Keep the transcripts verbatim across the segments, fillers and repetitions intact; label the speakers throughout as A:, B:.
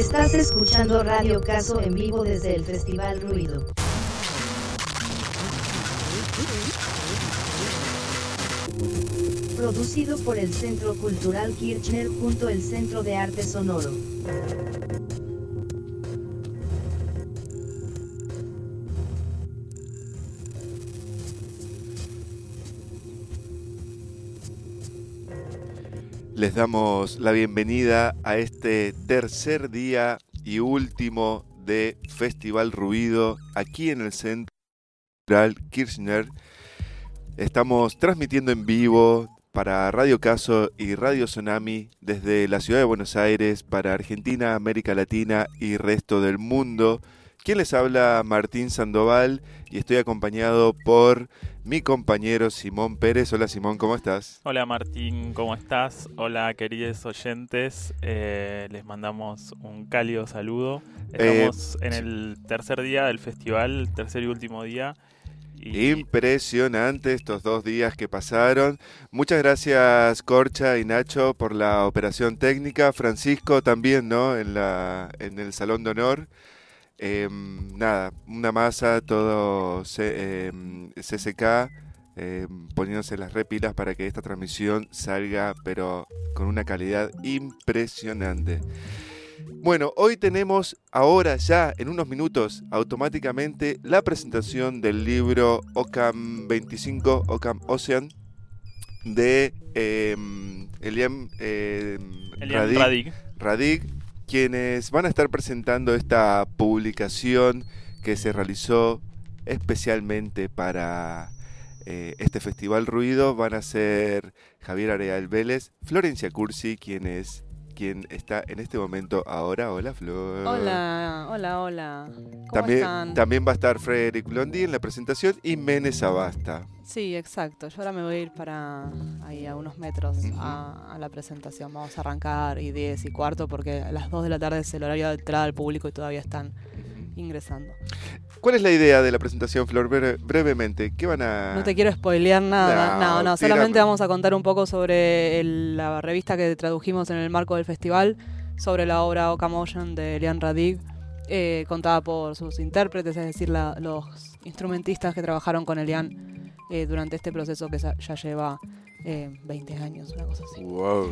A: Estás escuchando Radio Caso en vivo desde el Festival Ruido. Producido por el Centro Cultural Kirchner. El Centro de Arte Sonoro.
B: Les damos la bienvenida a este tercer día y último de Festival Ruido aquí en el Centro Cultural Kirchner. Estamos transmitiendo en vivo para Radio Caso y Radio Tsunami desde la ciudad de Buenos Aires para Argentina, América Latina y resto del mundo. Quien les habla, Martín Sandoval, y estoy acompañado por mi compañero Simón Pérez. Hola Simón, ¿cómo estás?
C: Hola Martín, ¿cómo estás? Hola queridos oyentes, eh, les mandamos un cálido saludo. Estamos eh, en el tercer día del festival, tercer y último día. Y...
B: Impresionante estos dos días que pasaron. Muchas gracias Corcha y Nacho por la operación técnica. Francisco también, ¿no? En la en el Salón de Honor. Eh, nada, una masa, todo C, eh, C C K eh, poniéndose las repilas para que esta transmisión salga, pero con una calidad impresionante. Bueno, hoy tenemos ahora ya en unos minutos automáticamente la presentación del libro Ockham veinticinco, Ockham Ocean, de eh, Elian eh,
C: Elian Radic.
B: Radic, quienes van a estar presentando esta publicación que se realizó especialmente para eh, este Festival Ruido. Van a ser Javier Areal Vélez, Florencia Cursi, quien es quien está en este momento ahora. Hola, Flor.
D: Hola, hola, hola. ¿Cómo
B: también,
D: están?
B: También va a estar Frederick Blondie en la presentación y Menes Abasta.
D: Sí, exacto. Yo ahora me voy a ir para ahí a unos metros uh-huh. a, a la presentación. Vamos a arrancar y diez y cuarto porque a las dos de la tarde es el horario de entrada al público y todavía están uh-huh. ingresando.
B: ¿Cuál es la idea de la presentación, Flor? Bre- brevemente, ¿qué van a...?
D: No te quiero spoilear nada, no, no, no solamente
B: tírame.
D: Vamos a contar un poco sobre el, la revista que tradujimos en el marco del festival, sobre la obra Ockham Ocean de Elian Radic, eh, contada por sus intérpretes, es decir, la, los instrumentistas que trabajaron con Elian eh, durante este proceso que ya lleva eh, veinte años, una cosa así.
B: Wow.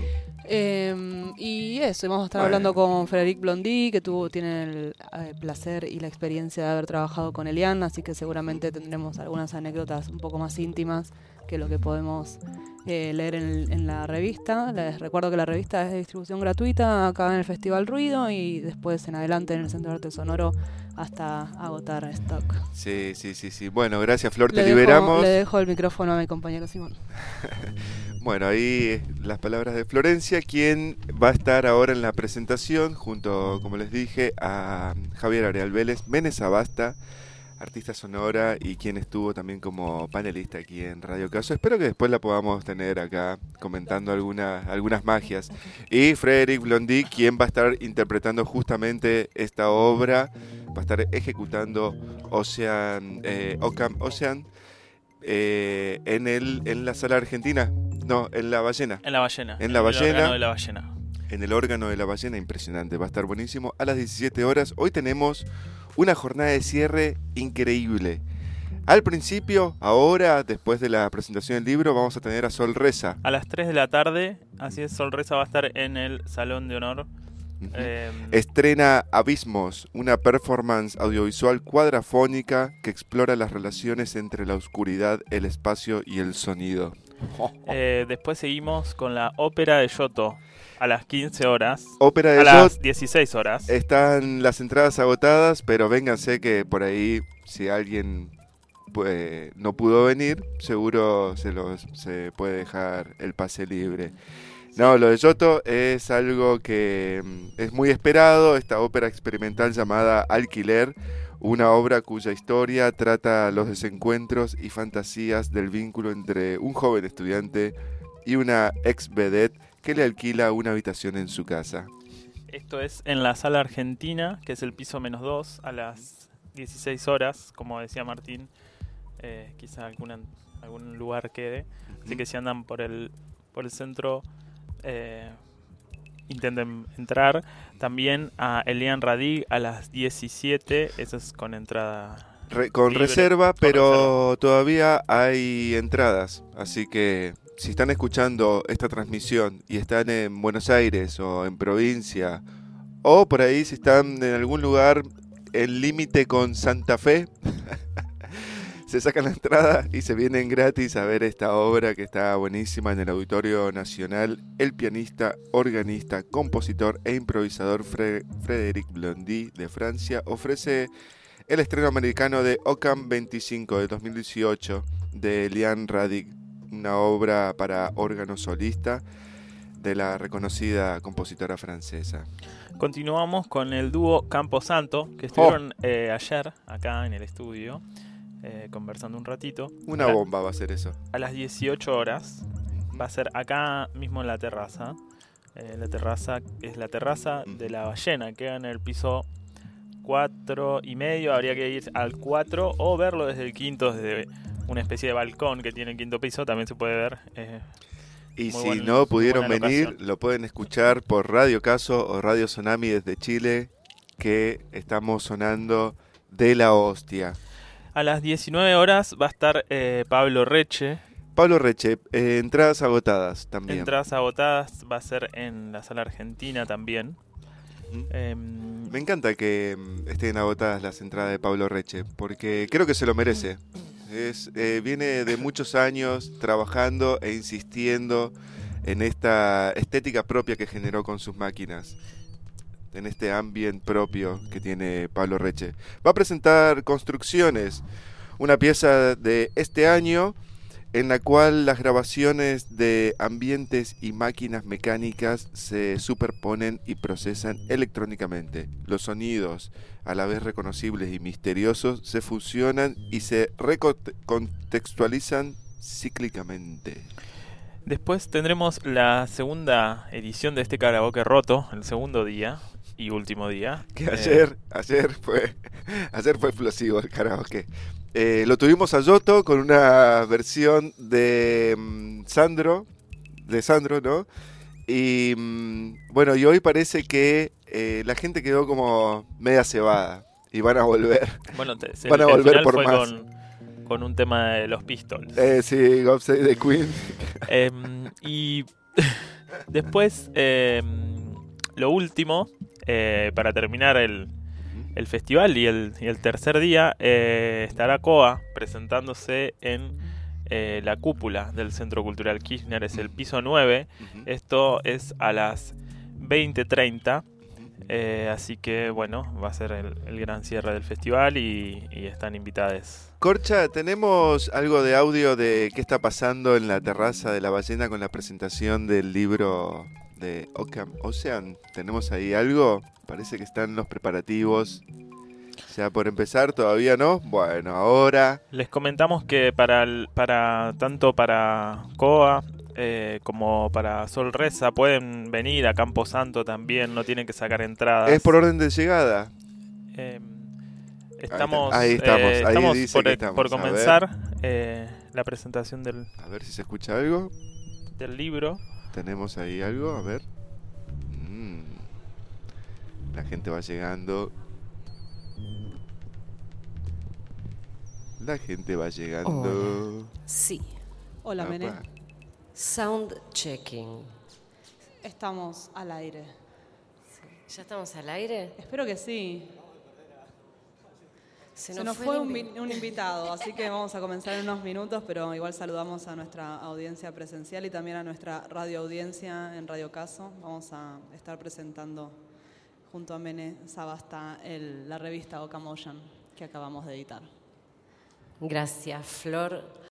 D: Eh, y eso, vamos a estar
B: bueno.
D: hablando con Frederick Blondie, que tuvo, tiene el eh, placer y la experiencia de haber trabajado con Elian, así que seguramente tendremos algunas anécdotas un poco más íntimas que lo que podemos eh, leer en, en la revista. Les recuerdo que la revista es de distribución gratuita acá en el Festival Ruido y después en adelante en el Centro de Arte Sonoro hasta agotar stock.
B: Sí, sí, sí, sí. Bueno, gracias Flor,
D: le
B: te
D: dejo,
B: liberamos.
D: Le dejo el micrófono a mi compañero Simón.
B: Bueno, ahí las palabras de Florencia, quien va a estar ahora en la presentación junto, como les dije, a Javier Areal Vélez, Menes Abasta, artista sonora y quien estuvo también como panelista aquí en Radio Caso. Espero que después la podamos tener acá comentando alguna, algunas magias. Y Frederick Blondie, quien va a estar interpretando justamente esta obra, va a estar ejecutando Ocean, eh, Ockham Ocean eh, en, el, en la sala argentina. No, en La Ballena.
C: En La Ballena.
B: En, en
C: La
B: el
C: Ballena.
B: órgano
C: de La Ballena.
B: En el órgano de La Ballena, impresionante. Va a estar buenísimo. A las diecisiete horas, hoy tenemos una jornada de cierre increíble. Al principio, ahora, después de la presentación del libro, vamos a tener a Sol Reza.
C: A las tres de la tarde, así es, Sol Reza va a estar en el Salón de Honor.
B: Uh-huh.
C: Eh,
B: Estrena Abismos, una performance audiovisual cuadrafónica que explora las relaciones entre la oscuridad, el espacio y el sonido.
C: Eh, después seguimos con la ópera de Giotto a las quince horas.
B: Ópera de
C: a
B: Giotto.
C: las dieciséis horas.
B: Están las entradas agotadas, pero vénganse que por ahí, si alguien pues, no pudo venir, seguro se, los, se puede dejar el pase libre. No, lo de Giotto es algo que es muy esperado, esta ópera experimental llamada Alquiler, una obra cuya historia trata los desencuentros y fantasías del vínculo entre un joven estudiante y una ex vedette que le alquila una habitación en su casa.
C: Esto es en la Sala Argentina, que es el piso menos dos, a las dieciséis horas, como decía Martín, eh, quizá alguna, algún lugar quede. Así que si andan por el, por el centro... Eh, intenten entrar. También a Elian Radig a las diecisiete, eso es con entrada
B: Re, con
C: libre,
B: reserva,
C: con
B: pero
C: reserva.
B: todavía hay entradas, así que si están escuchando esta transmisión y están en Buenos Aires o en provincia, o por ahí si están en algún lugar en límite con Santa Fe, se sacan la entrada y se vienen gratis a ver esta obra que está buenísima en el Auditorio Nacional. El pianista, organista, compositor e improvisador Fre- Frédéric Blondy de Francia ofrece el estreno americano de Occam veinticinco de dos mil dieciocho de Elian Radig, una obra para órgano solista de la reconocida compositora francesa.
C: Continuamos con el dúo Camposanto, que estuvieron oh. eh, ayer acá en el estudio, eh, conversando un ratito.
B: Una
C: la,
B: bomba va a ser eso.
C: A las dieciocho horas, va a ser acá mismo en la terraza. Eh, la terraza es la terraza de la ballena, queda en el piso cuatro y medio, habría que ir al cuatro o verlo desde el quinto, desde una especie de balcón que tiene el quinto piso, también se puede ver. Eh,
B: y si
C: buen,
B: no pudieron venir,
C: locación.
B: Lo pueden escuchar por Radio Caso o Radio Tsunami desde Chile, que estamos sonando de la hostia.
C: A las diecinueve horas va a estar eh, Pablo Reche.
B: Pablo Reche, eh, entradas agotadas también.
C: Entradas agotadas, va a ser en la Sala Argentina también.
B: Eh, Me encanta que estén agotadas las entradas de Pablo Reche, porque creo que se lo merece. Es, eh, viene de muchos años trabajando e insistiendo en esta estética propia que generó con sus máquinas, en este ambiente propio que tiene Pablo Reche. Va a presentar Construcciones, una pieza de este año en la cual las grabaciones de ambientes y máquinas mecánicas se superponen y procesan electrónicamente. Los sonidos, a la vez reconocibles y misteriosos, se fusionan y se recontextualizan cíclicamente.
C: Después tendremos la segunda edición de este karaoke roto, el segundo día y último día.
B: Que ayer, eh... ayer fue, ayer fue explosivo el karaoke. Eh, lo tuvimos a Yoto con una versión de um, Sandro, de Sandro, ¿no? Y um, bueno, y hoy parece que eh, la gente quedó como media cebada y van a volver.
C: Bueno, te, se,
B: van a
C: el
B: volver
C: final
B: por
C: fue
B: más.
C: Con, con un tema de los Pistols.
B: Eh, sí, God Save the Queen.
C: eh, y después, eh, lo último, eh, para terminar el... el festival y el, y el tercer día eh, estará Coa presentándose en eh, la cúpula del Centro Cultural Kirchner, es el piso nueve. Uh-huh. Esto es a las veinte treinta, eh, así que bueno, va a ser el, el gran cierre del festival y, y están invitadas.
B: Corcha, ¿tenemos algo de audio de qué está pasando en la terraza de la ballena con la presentación del libro de Occam Ocean? ¿Tenemos ahí algo? Parece que están los preparativos. Ya por empezar, todavía no. Bueno, ahora
C: les comentamos que para, el, para tanto para Coa eh, como para Sol Reza pueden venir a Camposanto también, no tienen que sacar entradas.
B: ¿Es por orden de llegada?
C: Eh, estamos,
B: ahí, está. ahí estamos,
C: eh,
B: ahí
C: estamos
B: dice
C: por,
B: que estamos.
C: por comenzar eh, la presentación del.
B: A ver si se escucha algo.
C: Del libro.
B: Tenemos ahí algo, a ver. Mm. La gente va llegando. La gente va llegando.
E: Hola. Sí.
D: Hola,
B: Apa.
D: Mene.
E: Sound checking.
D: Estamos al aire.
E: Sí. ¿Ya estamos al aire?
D: Espero que sí.
E: Se
D: nos,
E: Se nos
D: fue,
E: fue
D: un, un invitado, así que vamos a comenzar en unos minutos, pero igual saludamos a nuestra audiencia presencial y también a nuestra radio audiencia en Radio Caso. Vamos a estar presentando junto a Mene Sabasta el, la revista Occam Ocean que acabamos de editar.
E: Gracias, Flor.